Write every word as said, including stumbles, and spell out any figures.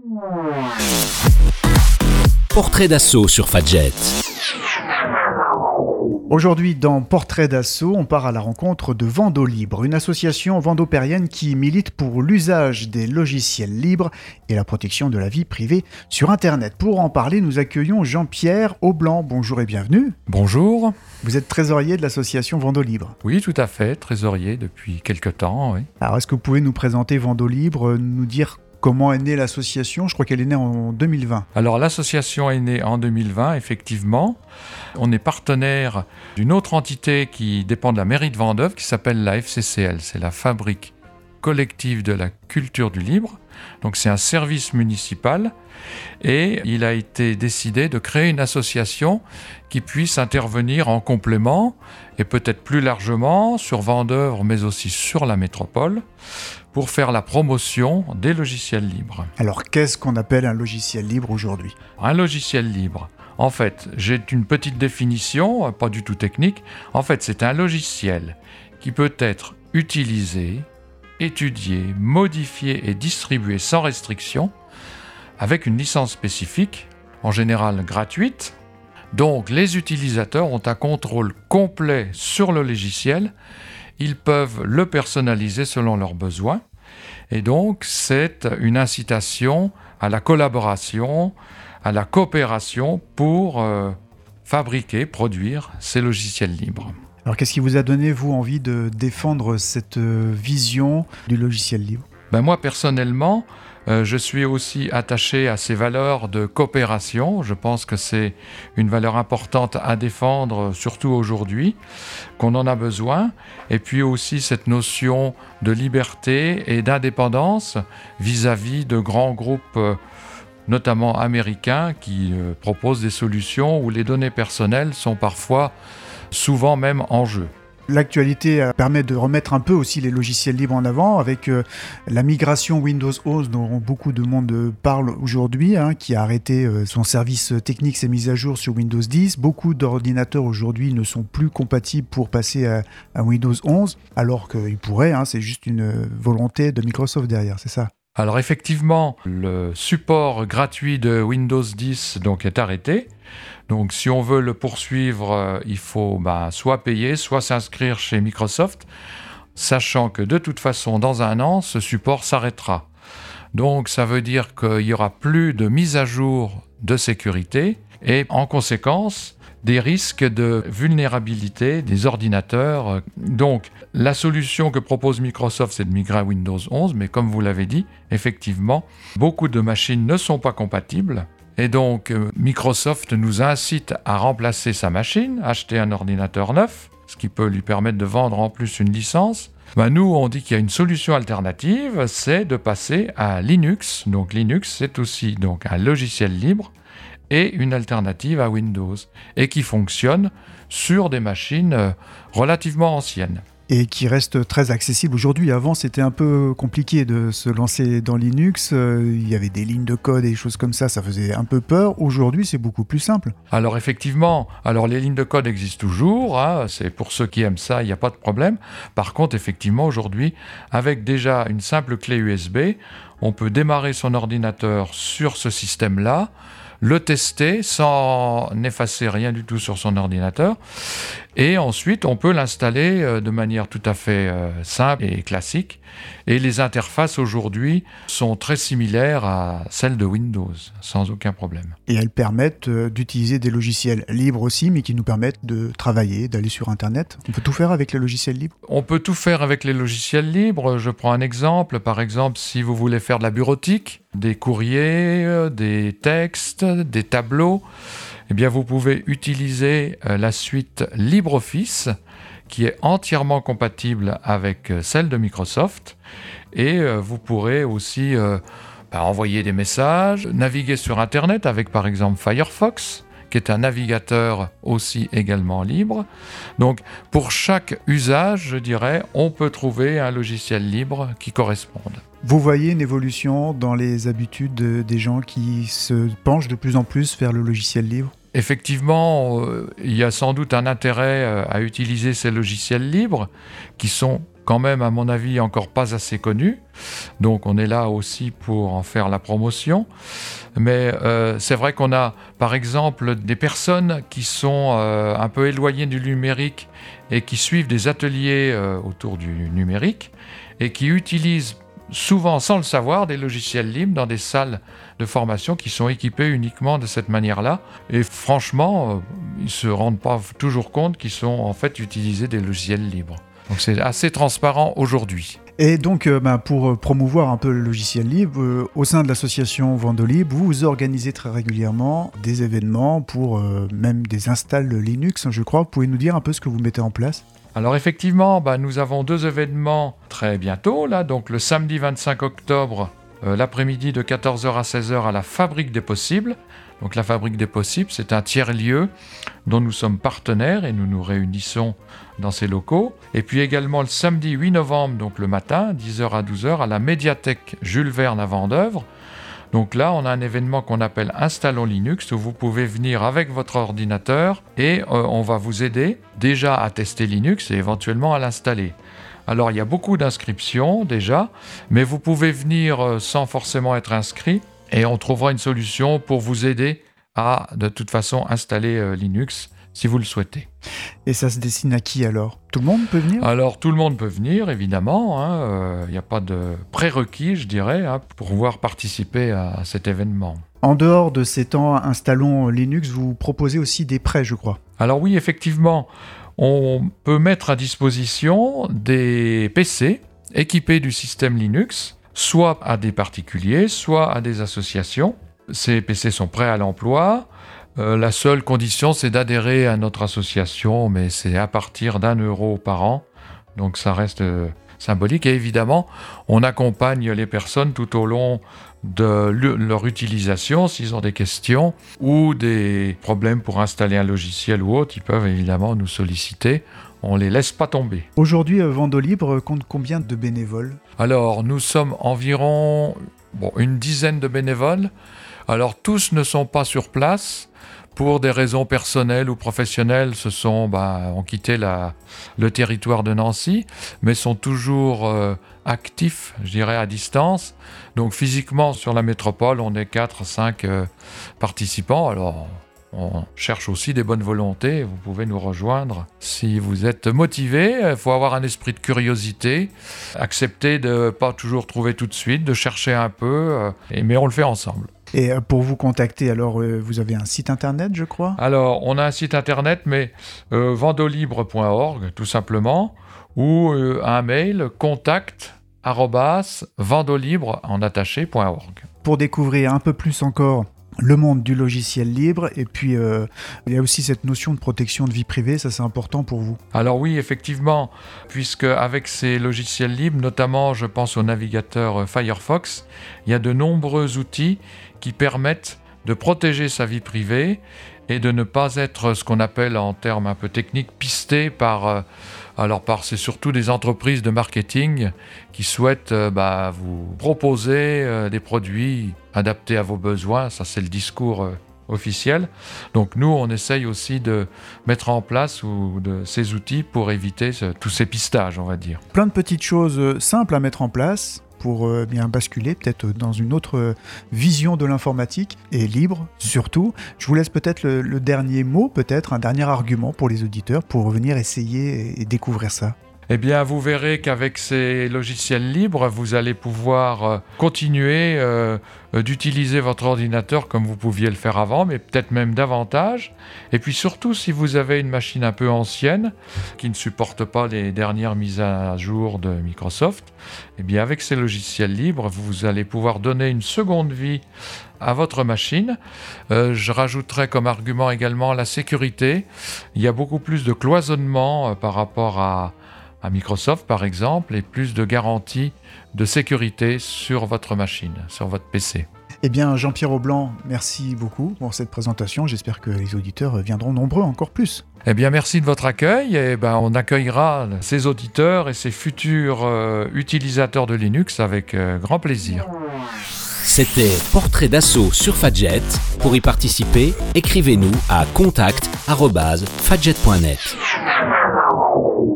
Portrait d'assaut sur Fadjet. Aujourd'hui, dans Portrait d'assaut, on part à la rencontre de Vendo Libre, une association vendôpérienne qui milite pour l'usage des logiciels libres et la protection de la vie privée sur Internet. Pour en parler, nous accueillons Jean-Pierre Aublanc. Bonjour et bienvenue. Bonjour. Vous êtes trésorier de l'association Vendo Libre. Oui, tout à fait, trésorier depuis quelques temps, oui. Alors, est-ce que vous pouvez nous présenter Vendo Libre, nous dire comment est née l'association ? Je crois qu'elle est née en deux mille vingt. Alors, l'association est née en deux mille vingt, effectivement. On est partenaire d'une autre entité qui dépend de la mairie de Vendôme, qui s'appelle la F C C L. C'est la Fabrique collective de la culture du libre. Donc, c'est un service municipal. Et il a été décidé de créer une association qui puisse intervenir en complément, et peut-être plus largement, sur Vendôme, mais aussi sur la métropole, pour faire la promotion des logiciels libres. Alors, qu'est-ce qu'on appelle un logiciel libre aujourd'hui ? Un logiciel libre, en fait, j'ai une petite définition, pas du tout technique. En fait, c'est un logiciel qui peut être utilisé, étudié, modifié et distribué sans restriction, avec une licence spécifique, en général gratuite. Donc, les utilisateurs ont un contrôle complet sur le logiciel. Ils peuvent le personnaliser selon leurs besoins. Et donc, c'est une incitation à la collaboration, à la coopération pour euh, fabriquer, produire ces logiciels libres. Alors, qu'est-ce qui vous a donné, vous, envie de défendre cette euh, vision du logiciel libre ? Ben moi, personnellement, euh, je suis aussi attaché à ces valeurs de coopération. Je pense que c'est une valeur importante à défendre, surtout aujourd'hui, qu'on en a besoin. Et puis aussi cette notion de liberté et d'indépendance vis-à-vis de grands groupes, euh, notamment américains, qui euh, proposent des solutions où les données personnelles sont parfois, souvent même en jeu. L'actualité permet de remettre un peu aussi les logiciels libres en avant avec euh, la migration Windows onze dont beaucoup de monde parle aujourd'hui, hein, qui a arrêté euh, son service technique, ses mises à jour sur Windows dix. Beaucoup d'ordinateurs aujourd'hui ne sont plus compatibles pour passer à, à Windows onze, alors qu'ils pourraient, hein, c'est juste une volonté de Microsoft derrière, c'est ça ? Alors effectivement, le support gratuit de Windows dix donc, est arrêté. Donc si on veut le poursuivre, euh, il faut bah, soit payer, soit s'inscrire chez Microsoft, sachant que de toute façon, dans un an, ce support s'arrêtera. Donc ça veut dire qu'il n'y aura plus de mise à jour de sécurité et en conséquence, des risques de vulnérabilité des ordinateurs. Donc, la solution que propose Microsoft, c'est de migrer à Windows onze, mais comme vous l'avez dit, effectivement, beaucoup de machines ne sont pas compatibles. Et donc, Microsoft nous incite à remplacer sa machine, acheter un ordinateur neuf, ce qui peut lui permettre de vendre en plus une licence. Ben nous, on dit qu'il y a une solution alternative, c'est de passer à Linux. Donc, Linux, c'est aussi donc, un logiciel libre et une alternative à Windows, et qui fonctionne sur des machines relativement anciennes. Et qui reste très accessible aujourd'hui. Avant, c'était un peu compliqué de se lancer dans Linux. Il y avait des lignes de code et des choses comme ça, ça faisait un peu peur. Aujourd'hui, c'est beaucoup plus simple. Alors effectivement, alors les lignes de code existent toujours, hein, c'est pour ceux qui aiment ça, il n'y a pas de problème. Par contre, effectivement, aujourd'hui, avec déjà une simple clé U S B, on peut démarrer son ordinateur sur ce système-là, le tester sans effacer rien du tout sur son ordinateur. Et ensuite, on peut l'installer de manière tout à fait euh, simple et classique. Et les interfaces aujourd'hui sont très similaires à celles de Windows, sans aucun problème. Et elles permettent euh, d'utiliser des logiciels libres aussi, mais qui nous permettent de travailler, d'aller sur Internet. On peut tout faire avec les logiciels libres ? On peut tout faire avec les logiciels libres. Je prends un exemple. Par exemple, si vous voulez faire de la bureautique, des courriers, des textes, des tableaux, eh bien vous pouvez utiliser la suite LibreOffice qui est entièrement compatible avec celle de Microsoft et vous pourrez aussi euh, bah, envoyer des messages, naviguer sur Internet avec par exemple Firefox qui est un navigateur aussi également libre. Donc pour chaque usage, je dirais, on peut trouver un logiciel libre qui corresponde. Vous voyez une évolution dans les habitudes des gens qui se penchent de plus en plus vers le logiciel libre ? Effectivement, euh, il y a sans doute un intérêt euh, à utiliser ces logiciels libres qui sont quand même, à mon avis, encore pas assez connu. Donc on est là aussi pour en faire la promotion. Mais euh, c'est vrai qu'on a, par exemple, des personnes qui sont euh, un peu éloignées du numérique et qui suivent des ateliers euh, autour du numérique et qui utilisent souvent, sans le savoir, des logiciels libres dans des salles de formation qui sont équipées uniquement de cette manière-là. Et franchement, euh, ils ne se rendent pas toujours compte qu'ils sont en fait utilisés des logiciels libres. Donc c'est assez transparent aujourd'hui. Et donc, euh, bah, pour promouvoir un peu le logiciel libre, euh, au sein de l'association Vendolibre, vous, vous organisez très régulièrement des événements pour euh, même des installs Linux, je crois. Vous pouvez nous dire un peu ce que vous mettez en place ? Alors effectivement, bah, nous avons deux événements très bientôt, là, donc le samedi vingt-cinq octobre, euh, l'après-midi de quatorze heures à seize heures à la Fabrique des Possibles. Donc la Fabrique des Possibles, c'est un tiers-lieu dont nous sommes partenaires et nous nous réunissons dans ces locaux. Et puis également le samedi huit novembre, donc le matin, dix heures à douze heures, à la médiathèque Jules Verne à Vendeuvre. Donc là, on a un événement qu'on appelle Installons Linux, où vous pouvez venir avec votre ordinateur et euh, on va vous aider déjà à tester Linux et éventuellement à l'installer. Alors, il y a beaucoup d'inscriptions déjà, mais vous pouvez venir euh, sans forcément être inscrit et on trouvera une solution pour vous aider à, de toute façon, installer euh, Linux si vous le souhaitez. Et ça se destine à qui alors ? Tout le monde peut venir ? Alors tout le monde peut venir, évidemment. Il hein, euh, n'y a pas de prérequis, je dirais, hein, pour pouvoir participer à, à cet événement. En dehors de ces temps Installons Linux, vous proposez aussi des prêts, je crois. Alors oui, effectivement, on peut mettre à disposition des P C équipés du système Linux, soit à des particuliers, soit à des associations. Ces P C sont prêts à l'emploi. Euh, la seule condition, c'est d'adhérer à notre association, mais c'est à partir d'un euro par an, donc ça reste euh, symbolique. Et évidemment, on accompagne les personnes tout au long de le, leur utilisation, s'ils ont des questions ou des problèmes pour installer un logiciel ou autre, ils peuvent évidemment nous solliciter. On ne les laisse pas tomber. Aujourd'hui, euh, Vendolibre compte combien de bénévoles ? Alors, nous sommes environ bon, une dizaine de bénévoles. Alors, tous ne sont pas sur place. Pour des raisons personnelles ou professionnelles, se sont, bah, ont quitté la, le territoire de Nancy, mais sont toujours euh, actifs, je dirais, à distance. Donc physiquement, sur la métropole, on est quatre à cinq euh, participants. Alors, on cherche aussi des bonnes volontés. Vous pouvez nous rejoindre si vous êtes motivé. Il faut avoir un esprit de curiosité, accepter de ne pas toujours trouver tout de suite, de chercher un peu, euh, et, mais on le fait ensemble. Et pour vous contacter, alors euh, vous avez un site internet, je crois ? Alors, on a un site internet, mais euh, vendolibre point org, tout simplement, ou euh, un mail, contact arobase vendolibre en attaché point org. Pour découvrir un peu plus encore le monde du logiciel libre, et puis euh, il y a aussi cette notion de protection de vie privée, ça c'est important pour vous. Alors oui, effectivement, puisque avec ces logiciels libres, notamment je pense au navigateur Firefox, il y a de nombreux outils qui permettent de protéger sa vie privée et de ne pas être ce qu'on appelle en termes un peu techniques pisté par, euh, alors par c'est surtout des entreprises de marketing qui souhaitent euh, bah, vous proposer euh, des produits adaptés à vos besoins, ça c'est le discours euh, officiel. Donc nous on essaye aussi de mettre en place ou de, ces outils pour éviter ce, tous ces pistages, on va dire. Plein de petites choses simples à mettre en place pour euh, bien basculer peut-être dans une autre euh, vision de l'informatique et libre surtout. Je vous laisse peut-être le, le dernier mot, peut-être un dernier argument pour les auditeurs pour venir essayer et, et découvrir ça. Eh bien, vous verrez qu'avec ces logiciels libres, vous allez pouvoir euh, continuer euh, euh, d'utiliser votre ordinateur comme vous pouviez le faire avant, mais peut-être même davantage. Et puis surtout, si vous avez une machine un peu ancienne, qui ne supporte pas les dernières mises à jour de Microsoft, eh bien, avec ces logiciels libres, vous allez pouvoir donner une seconde vie à votre machine. Euh, je rajouterai comme argument également la sécurité. Il y a beaucoup plus de cloisonnement euh, par rapport à à Microsoft par exemple, et plus de garanties de sécurité sur votre machine, sur votre P C. Eh bien, Jean-Pierre Aublanc, merci beaucoup pour cette présentation. J'espère que les auditeurs viendront nombreux encore plus. Eh bien, merci de votre accueil. Et ben, on accueillera ces auditeurs et ces futurs euh, utilisateurs de Linux avec euh, grand plaisir. C'était Portrait d'assaut sur Fadjet. Pour y participer, écrivez-nous à contact arobase fadjet point net.